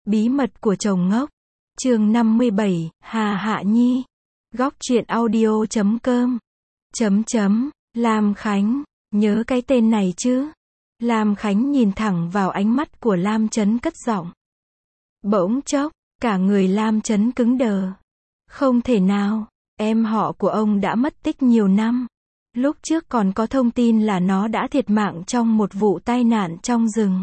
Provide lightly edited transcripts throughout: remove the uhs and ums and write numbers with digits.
Bí mật của chồng ngốc. Chương 57, Hà Hạ Nhi. Góc truyện audio.com. Lam Khánh, nhớ cái tên này chứ? Lam Khánh nhìn thẳng vào ánh mắt của Lam Chấn cất giọng. Bỗng chốc, cả người Lam Chấn cứng đờ. Không thể nào, em họ của ông đã mất tích nhiều năm. Lúc trước còn có thông tin là nó đã thiệt mạng trong một vụ tai nạn trong rừng.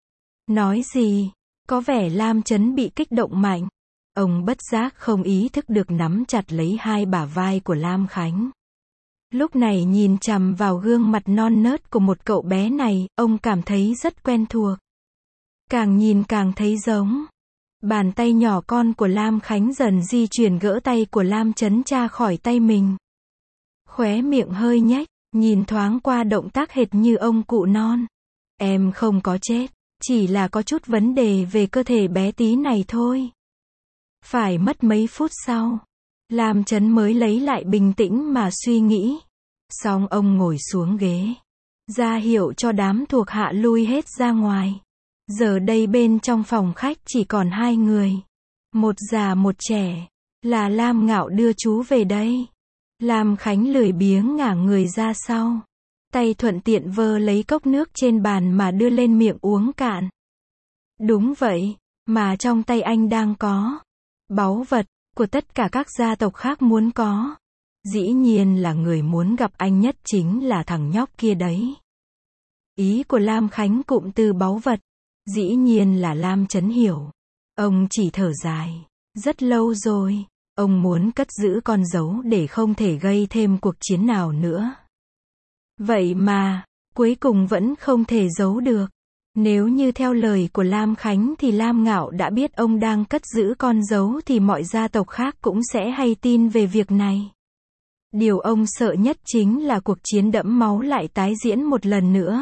Nói gì? Có vẻ Lam Chấn bị kích động mạnh. Ông bất giác không ý thức được nắm chặt lấy hai bả vai của Lam Khánh. Lúc này nhìn chằm vào gương mặt non nớt của một cậu bé này, ông cảm thấy rất quen thuộc. Càng nhìn càng thấy giống. Bàn tay nhỏ con của Lam Khánh dần di chuyển gỡ tay của Lam Chấn ra khỏi tay mình. Khóe miệng hơi nhếch, nhìn thoáng qua động tác hệt như ông cụ non. Em không có chết, chỉ là có chút vấn đề về cơ thể bé tí này thôi. Phải mất mấy phút sau, Lam Chấn mới lấy lại bình tĩnh mà suy nghĩ. Xong ông ngồi xuống ghế, ra hiệu cho đám thuộc hạ lui hết ra ngoài. Giờ đây bên trong phòng khách chỉ còn hai người. Một già một trẻ. Là Lam Ngạo đưa chú về đây. Lam Khánh lười biếng ngả người ra sau. Tay thuận tiện vơ lấy cốc nước trên bàn mà đưa lên miệng uống cạn. Đúng vậy, mà trong tay anh đang có báu vật của tất cả các gia tộc khác muốn có. Dĩ nhiên là người muốn gặp anh nhất chính là thằng nhóc kia đấy. Ý của Lam Khánh cụm từ báu vật, dĩ nhiên là Lam Chấn hiểu. Ông chỉ thở dài. Rất lâu rồi, ông muốn cất giữ con dấu để không thể gây thêm cuộc chiến nào nữa. Vậy mà, cuối cùng vẫn không thể giấu được. Nếu như theo lời của Lam Khánh thì Lam Ngạo đã biết ông đang cất giữ con dấu thì mọi gia tộc khác cũng sẽ hay tin về việc này. Điều ông sợ nhất chính là cuộc chiến đẫm máu lại tái diễn một lần nữa.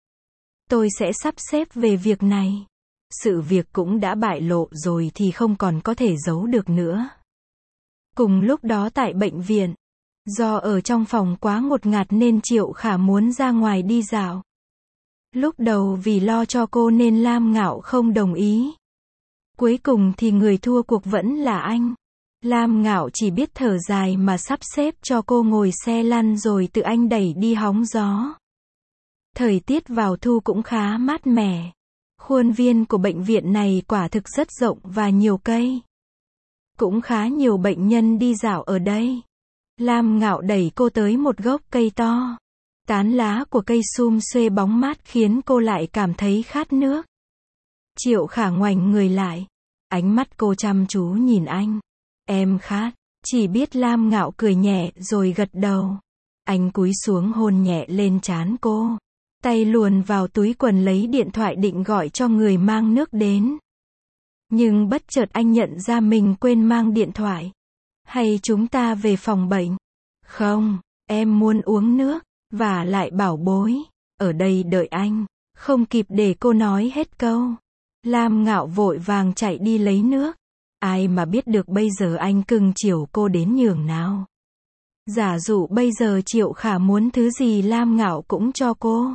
Tôi sẽ sắp xếp về việc này. Sự việc cũng đã bại lộ rồi thì không còn có thể giấu được nữa. Cùng lúc đó tại bệnh viện, do ở trong phòng quá ngột ngạt nên Triệu Khả muốn ra ngoài đi dạo. Lúc đầu vì lo cho cô nên Lam Ngạo không đồng ý. Cuối cùng thì người thua cuộc vẫn là anh. Lam Ngạo chỉ biết thở dài mà sắp xếp cho cô ngồi xe lăn rồi tự anh đẩy đi hóng gió. Thời tiết vào thu cũng khá mát mẻ. Khuôn viên của bệnh viện này quả thực rất rộng và nhiều cây. Cũng khá nhiều bệnh nhân đi dạo ở đây. Lam Ngạo đẩy cô tới một gốc cây to. Tán lá của cây sum xuê bóng mát khiến cô lại cảm thấy khát nước. Triệu Khả ngoảnh người lại. Ánh mắt cô chăm chú nhìn anh. Em khát. Chỉ biết Lam Ngạo cười nhẹ rồi gật đầu. Anh cúi xuống hôn nhẹ lên trán cô. Tay luồn vào túi quần lấy điện thoại định gọi cho người mang nước đến. Nhưng bất chợt anh nhận ra mình quên mang điện thoại. Hay chúng ta về phòng bệnh? Không, em muốn uống nước. Và lại bảo bối, ở đây đợi anh. Không kịp để cô nói hết câu. Lam Ngạo vội vàng chạy đi lấy nước. Ai mà biết được bây giờ anh cưng chiều cô đến nhường nào. Giả dụ bây giờ Triệu Khả muốn thứ gì Lam Ngạo cũng cho cô.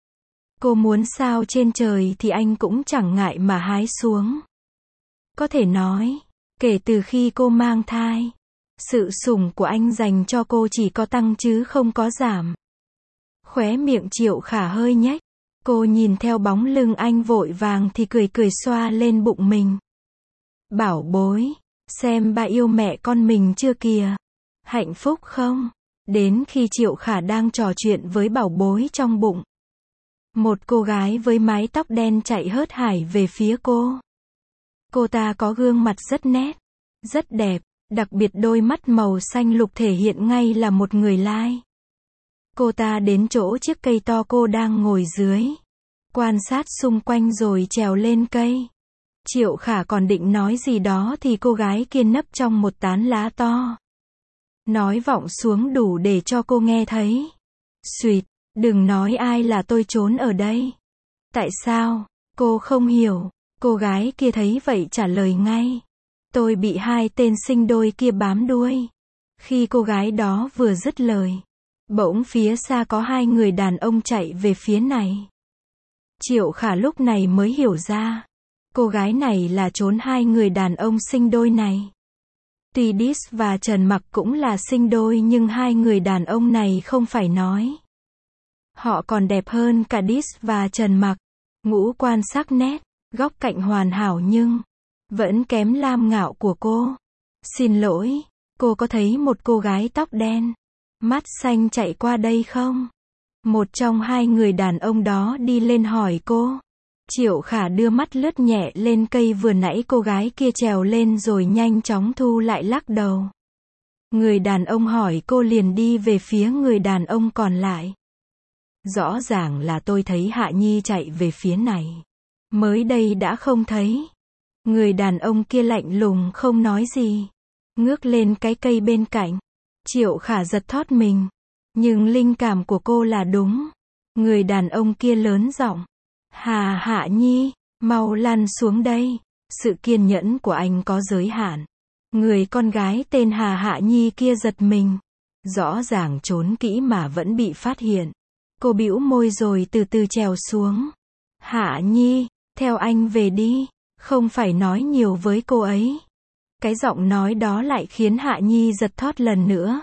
Cô muốn sao trên trời thì anh cũng chẳng ngại mà hái xuống. Có thể nói, kể từ khi cô mang thai, sự sủng của anh dành cho cô chỉ có tăng chứ không có giảm. Khóe miệng Triệu Khả hơi nhếch. Cô nhìn theo bóng lưng anh vội vàng thì cười cười xoa lên bụng mình. Bảo bối, xem ba yêu mẹ con mình chưa kìa. Hạnh phúc không? Đến khi Triệu Khả đang trò chuyện với bảo bối trong bụng, một cô gái với mái tóc đen chạy hớt hải về phía cô. Cô ta có gương mặt rất nét, rất đẹp, đặc biệt đôi mắt màu xanh lục thể hiện ngay là một người lai. Cô ta đến chỗ chiếc cây to cô đang ngồi dưới. Quan sát xung quanh rồi trèo lên cây. Triệu Khả còn định nói gì đó thì cô gái kia nấp trong một tán lá to. Nói vọng xuống đủ để cho cô nghe thấy. Xuyệt, đừng nói ai là tôi trốn ở đây. Tại sao? Cô không hiểu. Cô gái kia thấy vậy trả lời ngay. Tôi bị hai tên sinh đôi kia bám đuôi. Khi cô gái đó vừa dứt lời, bỗng phía xa có hai người đàn ông chạy về phía này. Triệu Khả lúc này mới hiểu ra. Cô gái này là trốn hai người đàn ông sinh đôi này. Tuy Dis và Trần Mặc cũng là sinh đôi nhưng hai người đàn ông này không phải nói. Họ còn đẹp hơn cả Dis và Trần Mặc. Ngũ quan sắc nét, góc cạnh hoàn hảo nhưng vẫn kém Lam Ngạo của cô. Xin lỗi, cô có thấy một cô gái tóc đen, mắt xanh chạy qua đây không? Một trong hai người đàn ông đó đi lên hỏi cô. Triệu Khả đưa mắt lướt nhẹ lên cây vừa nãy cô gái kia trèo lên rồi nhanh chóng thu lại lắc đầu. Người đàn ông hỏi cô liền đi về phía người đàn ông còn lại. Rõ ràng là tôi thấy Hạ Nhi chạy về phía này. Mới đây đã không thấy. Người đàn ông kia lạnh lùng không nói gì. Ngước lên cái cây bên cạnh. Triệu Khả giật thót mình. Nhưng linh cảm của cô là đúng. Người đàn ông kia lớn giọng. Hạ Nhi, mau lăn xuống đây. Sự kiên nhẫn của anh có giới hạn. Người con gái tên Hạ Nhi kia giật mình. Rõ ràng trốn kỹ mà vẫn bị phát hiện. Cô bĩu môi rồi từ từ trèo xuống. Hạ Nhi, theo anh về đi. Không phải nói nhiều với cô ấy. Cái giọng nói đó lại khiến Hạ Nhi giật thót lần nữa.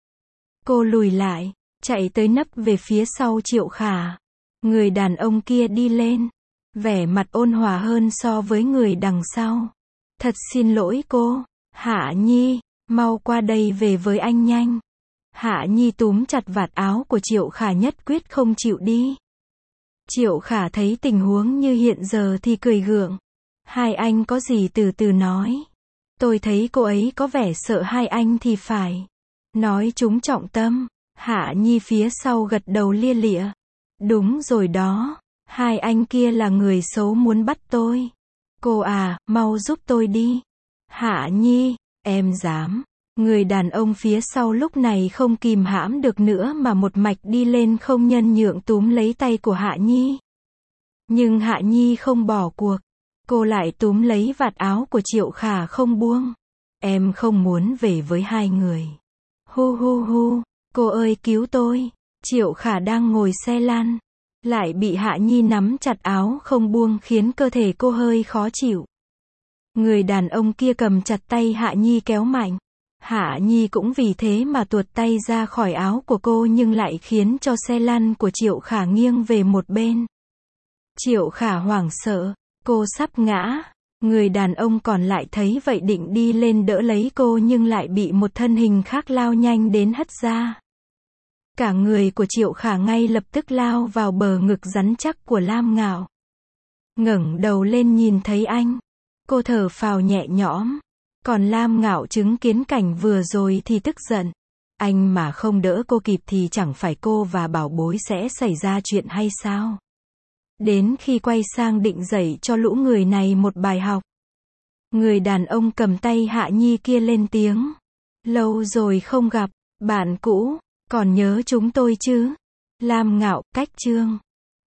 Cô lùi lại, chạy tới nấp về phía sau Triệu Khả. Người đàn ông kia đi lên. Vẻ mặt ôn hòa hơn so với người đằng sau. Thật xin lỗi cô. Hạ Nhi, mau qua đây về với anh nhanh. Hạ Nhi túm chặt vạt áo của Triệu Khả nhất quyết không chịu đi. Triệu Khả thấy tình huống như hiện giờ thì cười gượng. Hai anh có gì từ từ nói. Tôi thấy cô ấy có vẻ sợ hai anh thì phải. Nói trúng trọng tâm. Hạ Nhi phía sau gật đầu lia lịa. Đúng rồi đó. Hai anh kia là người xấu muốn bắt tôi. Cô à, mau giúp tôi đi. Hạ Nhi, em dám. Người đàn ông phía sau lúc này không kìm hãm được nữa mà một mạch đi lên không nhân nhượng túm lấy tay của Hạ Nhi. Nhưng Hạ Nhi không bỏ cuộc. Cô lại túm lấy vạt áo của Triệu Khả không buông. Em không muốn về với hai người. Hu hu hu, cô ơi cứu tôi. Triệu Khả đang ngồi xe lăn. Lại bị Hạ Nhi nắm chặt áo không buông khiến cơ thể cô hơi khó chịu. Người đàn ông kia cầm chặt tay Hạ Nhi kéo mạnh. Hạ Nhi cũng vì thế mà tuột tay ra khỏi áo của cô nhưng lại khiến cho xe lăn của Triệu Khả nghiêng về một bên. Triệu Khả hoảng sợ. Cô sắp ngã. Người đàn ông còn lại thấy vậy định đi lên đỡ lấy cô nhưng lại bị một thân hình khác lao nhanh đến hất ra. Cả người của Triệu Khả ngay lập tức lao vào bờ ngực rắn chắc của Lam Ngạo. Ngẩng đầu lên nhìn thấy anh. Cô thở phào nhẹ nhõm. Còn Lam Ngạo chứng kiến cảnh vừa rồi thì tức giận. Anh mà không đỡ cô kịp thì chẳng phải cô và bảo bối sẽ xảy ra chuyện hay sao? Đến khi quay sang định dạy cho lũ người này một bài học. Người đàn ông cầm tay Hạ Nhi kia lên tiếng. Lâu rồi không gặp, bạn cũ, còn nhớ chúng tôi chứ? Lam Ngạo, cách chương.